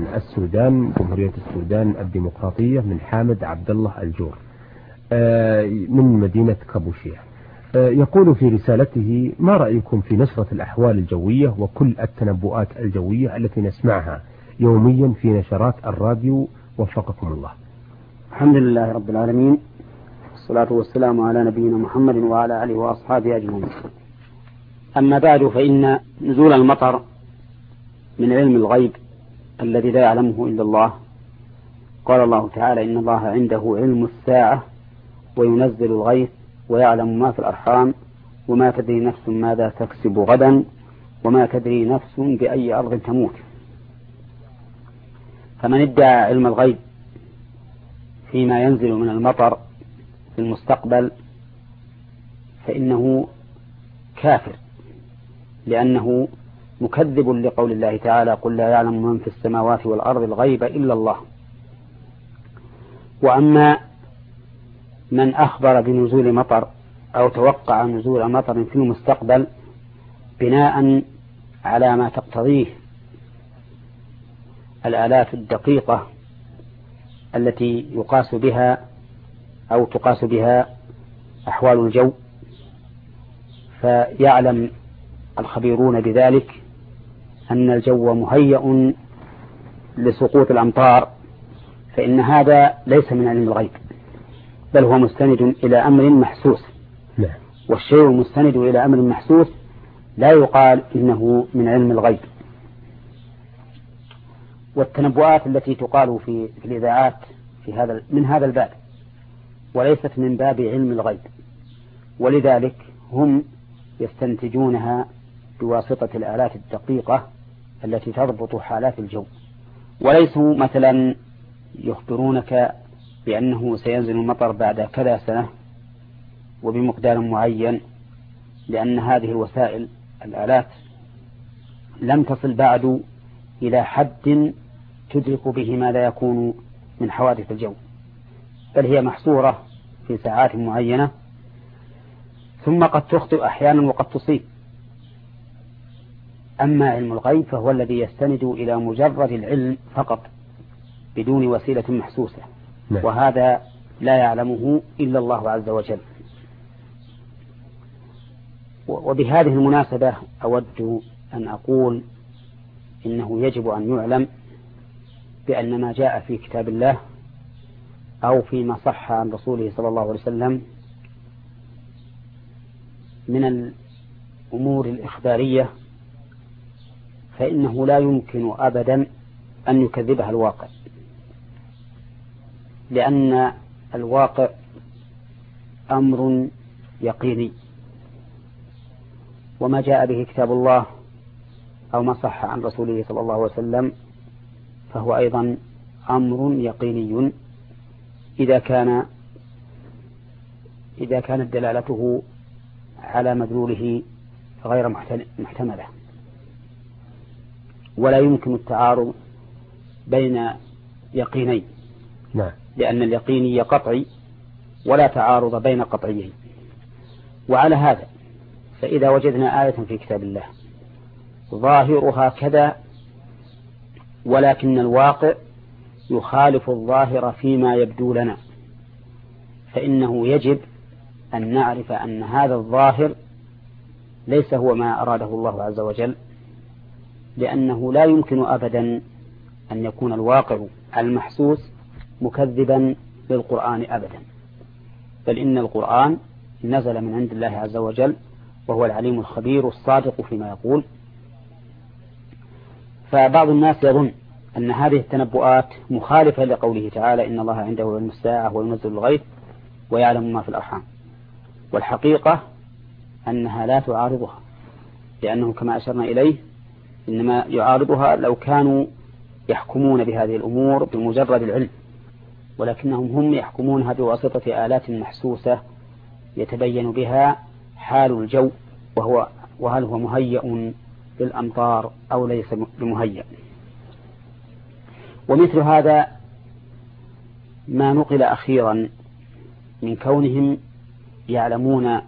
السودان، جمهورية السودان الديمقراطية، من حامد عبد الله الجور من مدينة كابوشيا. يقول في رسالته: ما رأيكم في نشرة الأحوال الجوية وكل التنبؤات الجوية التي نسمعها يوميا في نشرات الراديو، وفقكم الله. الحمد لله رب العالمين، والصلاة والسلام على نبينا محمد وعلى آله وأصحابه أجمعين. أما بعد، فإن نزول المطر من علم الغيب الذي لا يعلمه إلا الله. قال الله تعالى: إن الله عنده علم الساعة وينزل الغيث ويعلم ما في الأرحام وما تدري نفس ماذا تكسب غدا وما تدري نفس بأي أرض تموت. فمن ادعى علم الغيب فيما ينزل من المطر في المستقبل فإنه كافر، لأنه مكذب لقول الله تعالى: قل لا يعلم من في السماوات والأرض الغيب إلا الله. وأما من أخبر بنزول مطر أو توقع نزول مطر في المستقبل بناء على ما تقتضيه الآلات الدقيقة التي يقاس بها أو تقاس بها أحوال الجو، فيعلم الخبيرون بذلك أن الجو مهيأ لسقوط الأمطار، فإن هذا ليس من علم الغيب، بل هو مستند إلى أمر محسوس. والشيء المستند إلى أمر محسوس لا يقال إنه من علم الغيب. والتنبؤات التي تقال في الإذاعات من هذا الباب، وليست من باب علم الغيب، ولذلك هم يستنتجونها بواسطة الآلات الدقيقة التي تضبط حالات الجو، وليسوا مثلا يخبرونك بأنه سينزل المطر بعد كذا سنة وبمقدار معين، لأن هذه الوسائل الآلات لم تصل بعد إلى حد تدرك به ما لا يكون من حوادث الجو، بل هي محصورة في ساعات معينة، ثم قد تخطئ أحيانا وقد تصيب. أما علم الغيب فهو الذي يستند إلى مجرد العلم فقط بدون وسيلة محسوسة، وهذا لا يعلمه إلا الله عز وجل. وبهذه المناسبة أود أن أقول إنه يجب أن يعلم بأن ما جاء في كتاب الله أو فيما صح عن رسوله صلى الله عليه وسلم من الأمور الإخبارية فإنه لا يمكن أبدا أن يكذبها الواقع، لأن الواقع أمر يقيني، وما جاء به كتاب الله أو ما صح عن رسوله صلى الله عليه وسلم فهو أيضا أمر يقيني إذا كانت دلالته على مدلوله غير محتملة. ولا يمكن التعارض بين يقينين، لأن اليقيني قطعي ولا تعارض بين قطعيين. وعلى هذا فإذا وجدنا آية في كتاب الله ظاهرها كذا ولكن الواقع يخالف الظاهر فيما يبدو لنا، فإنه يجب أن نعرف أن هذا الظاهر ليس هو ما أراده الله عز وجل، لأنه لا يمكن أبدا أن يكون الواقع المحسوس مكذبا للقرآن أبدا، بل إن القرآن نزل من عند الله عز وجل وهو العليم الخبير الصادق فيما يقول. فبعض الناس يظن أن هذه التنبؤات مخالفة لقوله تعالى: إن الله عنده علم الساعة وينزل الغيث ويعلم ما في الأرحام. والحقيقة أنها لا تعارضها، لأنه كما أشرنا إليه إنما يعارضها لو كانوا يحكمون بهذه الأمور بمجرد العلم، ولكنهم هم يحكمونها بواسطة آلات محسوسة يتبين بها حال الجو وهل هو مهيأ للأمطار أو ليس بمهيأ. ومثل هذا ما نقل أخيرا من كونهم يعلمون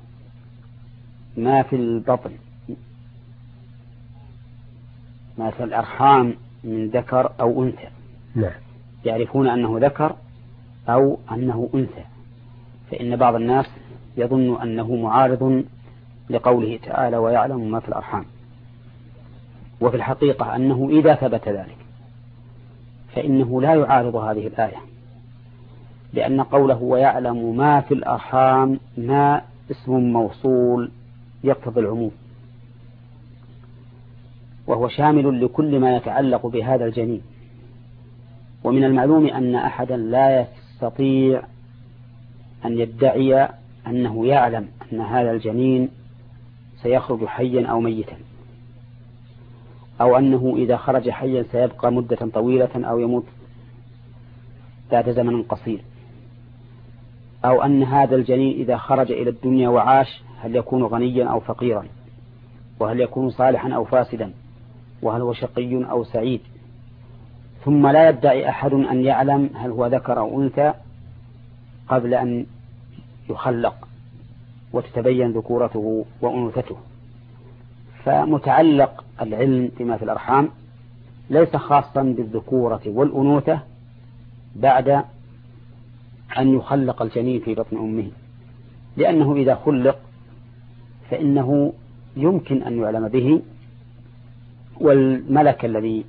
ما في البطن، ما في الأرحام من ذكر أو أنثى. نعم. يعرفون أنه ذكر أو أنه أنثى، فإن بعض الناس يظن أنه معارض لقوله تعالى ويعلم ما في الأرحام، وفي الحقيقة أنه إذا ثبت ذلك فإنه لا يعارض هذه الآية، لأن قوله ويعلم ما في الأرحام ما اسم موصول يقتضي العموم، وهو شامل لكل ما يتعلق بهذا الجنين. ومن المعلوم أن أحدا لا يستطيع أن يدعي أنه يعلم أن هذا الجنين سيخرج حيا أو ميتا، أو أنه إذا خرج حيا سيبقى مدة طويلة أو يموت بعد زمن قصير، أو أن هذا الجنين إذا خرج إلى الدنيا وعاش هل يكون غنيا أو فقيرا، وهل يكون صالحا أو فاسدا، وهل هو شقي أو سعيد. ثم لا يدعي أحد أن يعلم هل هو ذكر أو أنثى قبل أن يخلق وتتبين ذكورته وأنوثته. فمتعلق العلم بما في الأرحام ليس خاصا بالذكورة والأنوثة بعد أن يخلق الجنين في بطن أمه، لأنه إذا خلق فإنه يمكن أن يعلم به، والملك الذي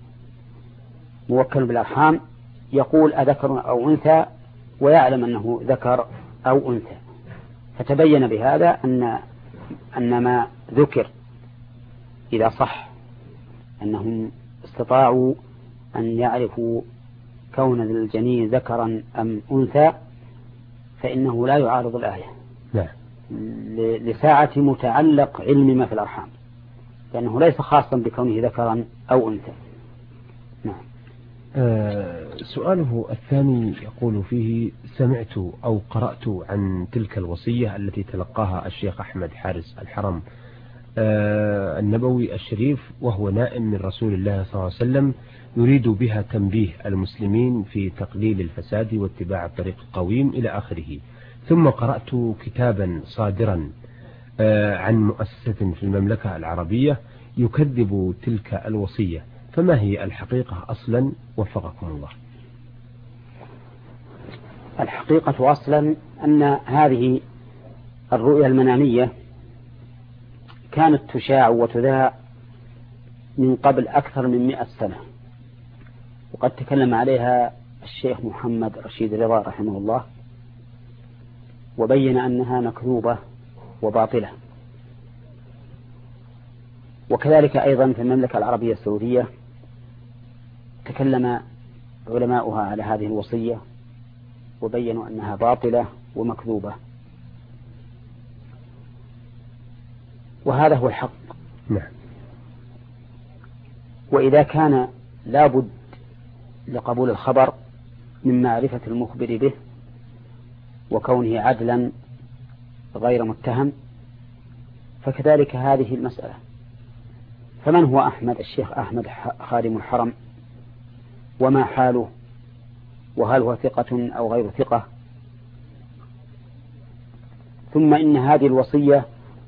موكل بالأرحام يقول أذكر أو أنثى ويعلم أنه ذكر أو أنثى. فتبين بهذا أن ما ذكر إذا صح أنهم استطاعوا أن يعرفوا كون الجنين ذكرا أم أنثى فإنه لا يعارض الآية. نعم. لساعة متعلق علم ما في الأرحام، لأنه ليس خاصا بكونه ذكرا أو أنثى. نعم. سؤاله الثاني يقول فيه: سمعت أو قرأت عن تلك الوصية التي تلقاها الشيخ أحمد حارس الحرم النبوي الشريف وهو نائم من رسول الله صلى الله عليه وسلم، يريد بها تنبيه المسلمين في تقليل الفساد واتباع الطريق القويم إلى آخره. ثم قرأت كتابا صادرا عن مؤسسة في المملكة العربية يكذب تلك الوصية، فما هي الحقيقة أصلا وفقكم الله؟ الحقيقة أصلا أن هذه الرؤيا المنامية كانت تشاع وتذاع من قبل أكثر من 100 سنة، وقد تكلم عليها الشيخ محمد رشيد رضا رحمه الله وبين أنها مكذوبة وباطلة. وكذلك أيضا في المملكة العربية السعودية تكلم علماؤها على هذه الوصية وبينوا أنها باطلة ومكذوبة، وهذا هو الحق. نعم. وإذا كان لابد لقبول الخبر من معرفة المخبر به وكونه عدلا غير متهم، فكذلك هذه المسألة. فمن هو أحمد الشيخ أحمد خادم الحرم، وما حاله، وهل هو ثقة أو غير ثقة؟ ثم إن هذه الوصية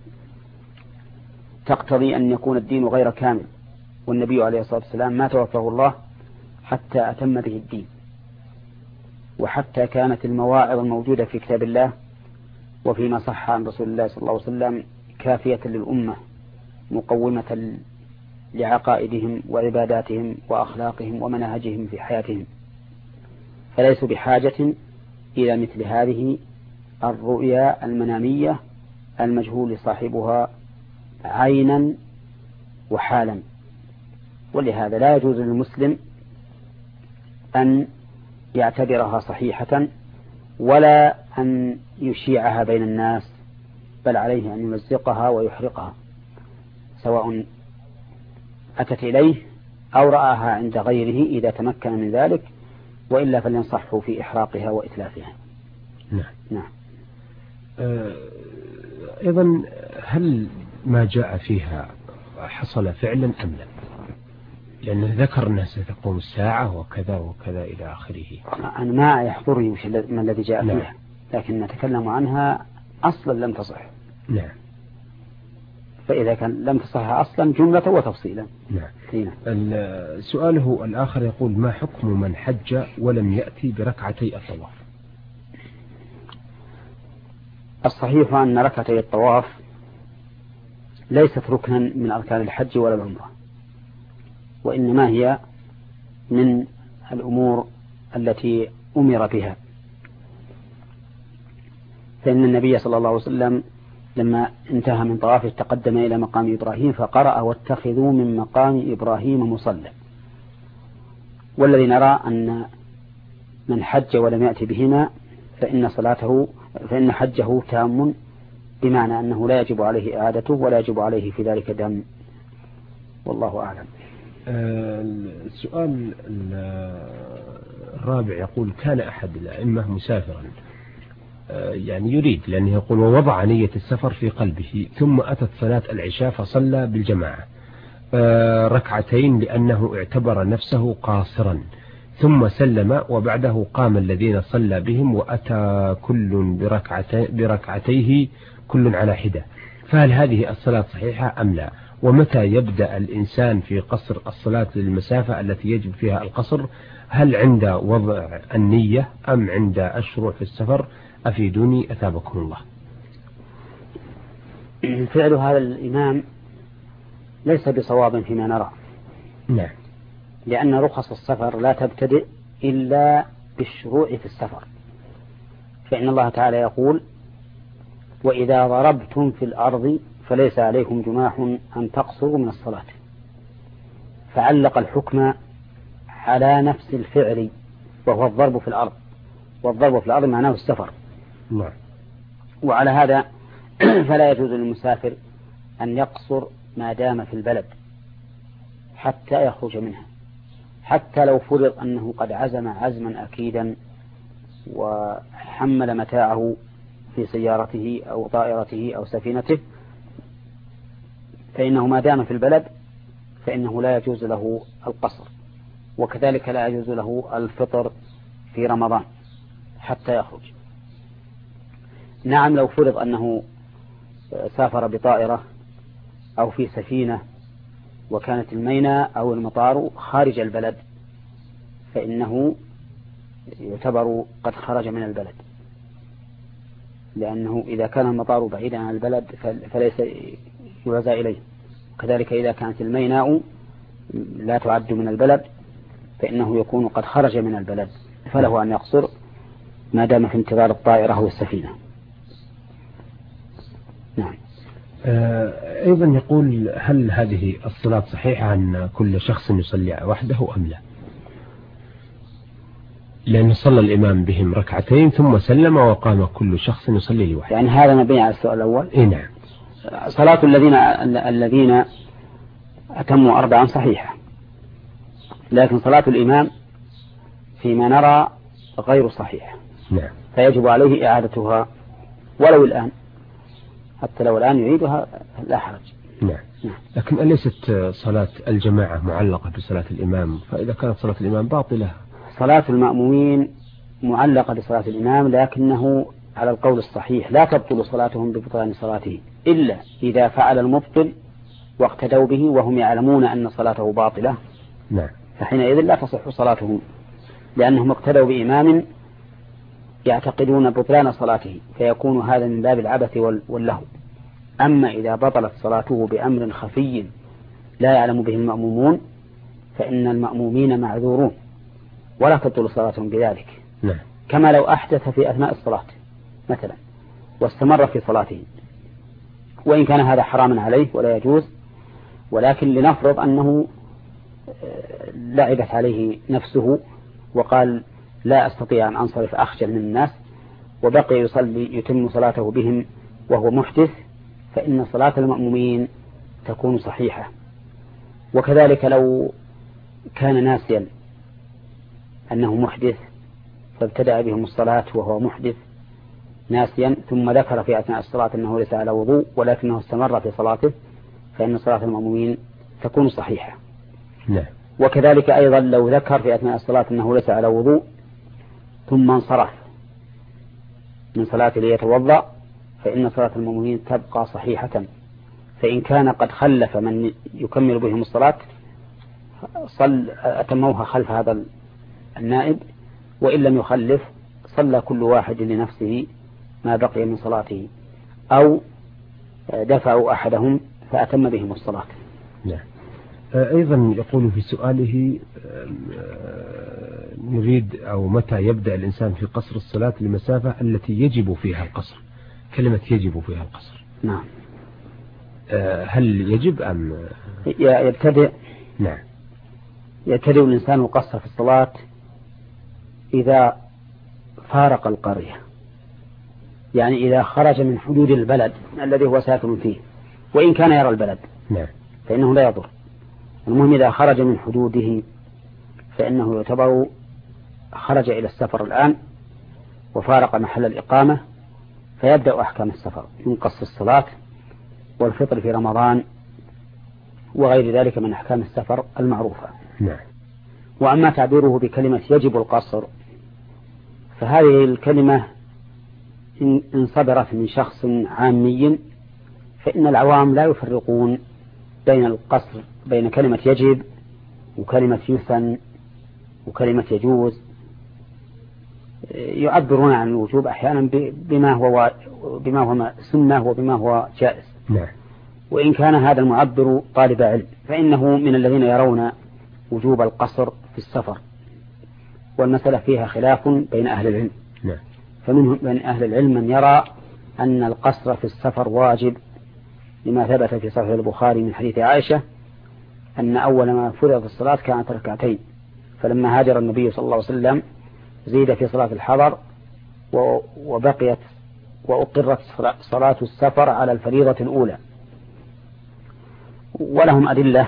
تقتضي أن يكون الدين غير كامل، والنبي عليه الصلاة والسلام ما توفاه الله حتى أتم به الدين، وحتى كانت المواعظ الموجودة في كتاب الله وفيما صح عن رسول الله صلى الله عليه وسلم كافية للأمة مقومة لعقائدهم وعباداتهم وأخلاقهم ومناهجهم في حياتهم، فليسوا بحاجة إلى مثل هذه الرؤيا المنامية المجهول صاحبها عينا وحالا. ولهذا لا يجوز للمسلم أن يعتبرها صحيحة ولا أن يشيعها بين الناس، بل عليه أن يمزقها ويحرقها سواء أتت إليه أو رآها عند غيره إذا تمكن من ذلك، وإلا فلينصحه في إحراقها وإتلافها. نعم. نعم. أيضا هل ما جاء فيها حصل فعلا أم لا؟ لأنه ذكر أنها ستقوم الساعة وكذا وكذا إلى آخره. أنا ما يحضرني ما الذي جاء نعم. فيها، لكن نتكلم عنها أصلا لم تصح. نعم. فإذا كان لم تصح أصلا جملة وتفصيلا. نعم. سؤاله الآخر يقول: ما حكم من حج ولم يأتي بركعتي الطواف؟ الصحيح أن ركعتي الطواف ليست ركنا من أركان الحج ولا العمرة، وإنما هي من الأمور التي أمر بها، فإن النبي صلى الله عليه وسلم لما انتهى من طوافه تقدم إلى مقام إبراهيم فقرأ: واتخذوا من مقام إبراهيم مصلى. والذي نرى أن من حج ولم يأتي بهما فإن حجه تام، بمعنى أنه لا يجب عليه إعادته ولا يجب عليه في ذلك دم، والله أعلم. السؤال الرابع يقول: كان أحد الأئمة مسافرا، يعني يريد، لأنه يقول: ووضع نية السفر في قلبه، ثم أتت صلاة العشاء فصلى بالجماعة ركعتين لأنه اعتبر نفسه قاصرا، ثم سلم وبعده قام الذين صلى بهم وأتى كل بركعتيه كل على حدة، فهل هذه الصلاة صحيحة أم لا؟ ومتى يبدأ الإنسان في قصر الصلاة للمسافة التي يجب فيها القصر؟ هل عند وضع النية أم عند الشروع في السفر؟ أفيدوني أثابكم الله. فعل هذا الإمام ليس بصواب فيما نرى. نعم. لأن رخص السفر لا تبتدئ إلا بالشروع في السفر، فإن الله تعالى يقول: وإذا ضربتم في الأرض فليس عليكم جناح أن تقصروا من الصلاة، فعلق الحكم على نفس الفعل وهو الضرب في الأرض، والضرب في الأرض معناه السفر. نعم. وعلى هذا فلا يجوز للمسافر أن يقصر ما دام في البلد حتى يخرج منها، حتى لو فرض أنه قد عزم عزما أكيدا وحمل متاعه في سيارته أو طائرته أو سفينته، فإنه ما دام في البلد فإنه لا يجوز له القصر، وكذلك لا يجوز له الفطر في رمضان حتى يخرج. نعم، لو فرض أنه سافر بطائرة أو في سفينة وكانت الميناء أو المطار خارج البلد فإنه يعتبر قد خرج من البلد، لأنه إذا كان المطار بعيدا عن البلد فليس يوزى إليه، وكذلك إذا كانت الميناء لا تعد من البلد فإنه يكون قد خرج من البلد، فله أن يقصر ما دام في انتظار الطائرة أو السفينة. نعم. أيضا يقول: هل هذه الصلاة صحيحة أن كل شخص يصلي وحده أم لا؟ لأن صلى الإمام بهم ركعتين ثم سلم وقام كل شخص يصلي لوحده. يعني هذا مبني على السؤال الأول. نعم. صلاة الذين أتموا 4 صحيحة، لكن صلاة الإمام فيما نرى غير صحيحة. نعم. فيجب عليه إعادتها ولو الآن، حتى لو الآن يعيدها لا حرج. نعم. لكن أليست صلاة الجماعة معلقة بصلاة الإمام؟ فإذا كانت صلاة الإمام باطلة. صلاة المأمومين معلقة بصلاة الإمام، لكنه على القول الصحيح لا تبطل صلاتهم ببطلان صلاته إلا إذا فعل المبطل واقتدوا به وهم يعلمون أن صلاته باطلة. نعم. فحينئذ لا تصح صلاتهم، لأنهم اقتدوا بإمام يعتقدون بطلان صلاته، فيكون هذا من باب العبث واللهو. أما إذا بطلت صلاته بأمر خفي لا يعلم به المأمومون فإن المأمومين معذورون ولا تبطل صلاتهم بذلك. نعم. كما لو أحدث في أثناء الصلاة مثلا واستمر في صلاته، وإن كان هذا حراما عليه ولا يجوز، ولكن لنفرض أنه لعبت عليه نفسه وقال لا أستطيع أن أنصرف أخجل من الناس، وبقي يصلي يتم صلاته بهم وهو محدث، فإن صلاة المأمومين تكون صحيحة. وكذلك لو كان ناسيا أنه محدث فابتدأ بهم الصلاة وهو محدث ناسيا، ثم ذكر في أثناء الصلاة أنه ليس على وضوء ولكنه استمر في صلاته، فإن صلاة المأمومين تكون صحيحة. نعم. وكذلك أيضا لو ذكر في أثناء الصلاة أنه ليس على وضوء ثم انصرف من صلاته ليتوضأ، فإن صلاة المأمومين تبقى صحيحة، فإن كان قد خلف من يكمل بهم الصلاة أتموها خلف هذا النائب، وإن لم يخلف صلى كل واحد لنفسه ما بقي من صلاته، أو دفعوا أحدهم فأتم بهم الصلاة. نعم. أيضا يقول في سؤاله نريد أو متى يبدأ الإنسان في قصر الصلاة لمسافة التي يجب فيها القصر، كلمة يجب فيها القصر. نعم. هل يجب أم يبتدئ؟ نعم. يبتدئ الإنسان القصر في الصلاة إذا فارق القرية، يعني إذا خرج من حدود البلد الذي هو ساكن فيه، وإن كان يرى البلد نعم فإنه لا يضر. المهم إذا خرج من حدوده فإنه يعتبر خرج إلى السفر الآن وفارق محل الإقامة، فيبدأ أحكام السفر من قصر الصلاة والفطر في رمضان وغير ذلك من أحكام السفر المعروفة. نعم. وأما تعبيره بكلمة يجب القصر فهذه الكلمة إن صدرت من شخص عامي فإن العوام لا يفرقون بين القصر بين كلمة يجب وكلمة يثن وكلمة يجوز، يعبرون عن الوجوب أحيانا بما هو سنة وبما هو جائز. نعم. وإن كان هذا المعبر طالب علم فإنه من الذين يرون وجوب القصر في السفر، والمسألة فيها خلاف بين أهل العلم. نعم. فمنهم من أهل العلم من يرى أن القصر في السفر واجب، لما ثبت في صحيح البخاري من حديث عائشة أن أول ما فرض الصلاة كانت ركعتين، فلما هاجر النبي صلى الله عليه وسلم زيد في صلاة الحضر وبقيت وأقرت صلاة السفر على الفريضة الأولى. ولهم أدلة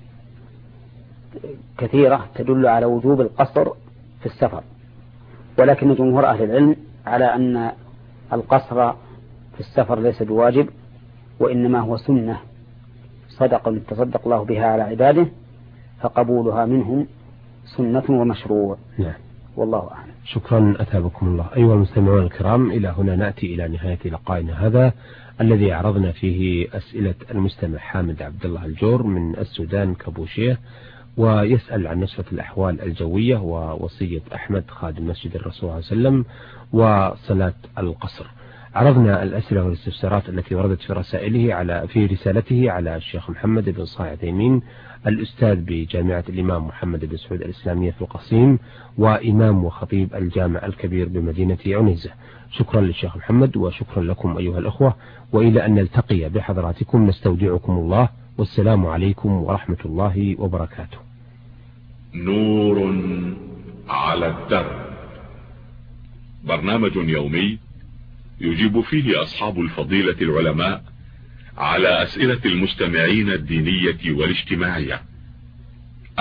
كثيرة تدل على وجوب القصر في السفر، ولكن جمهور أهل العلم على أن القصر في السفر ليس بواجب، وإنما هو سنة صدقة تصدق الله بها على عباده، فقبولها منهم سنة ومشروع. نعم. والله أعلم. شكرا أثابكم الله. أيها المستمعون الكرام، إلى هنا نأتي إلى نهاية لقائنا هذا الذي عرضنا فيه أسئلة المستمع حامد عبد الله الجور من السودان كابوشيه، ويسأل عن نشرة الأحوال الجوية ووصية أحمد خادم مسجد الرسول صلى الله عليه وسلم وصلاة القصر. عرضنا الأسئلة والاستفسارات التي وردت في رسائله في رسالته على الشيخ محمد بن صالح العثيمين، الأستاذ بجامعة الإمام محمد بن سعود الإسلامية في القصيم، وإمام وخطيب الجامع الكبير بمدينة عنيزة. شكرا للشيخ محمد وشكرا لكم أيها الأخوة، وإلى أن نلتقي بحضراتكم نستودعكم الله، والسلام عليكم ورحمة الله وبركاته. نور على الدرب، برنامج يومي يجيب فيه أصحاب الفضيلة العلماء على أسئلة المستمعين الدينية والاجتماعية.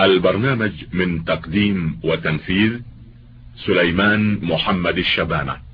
البرنامج من تقديم وتنفيذ سليمان محمد الشبانة.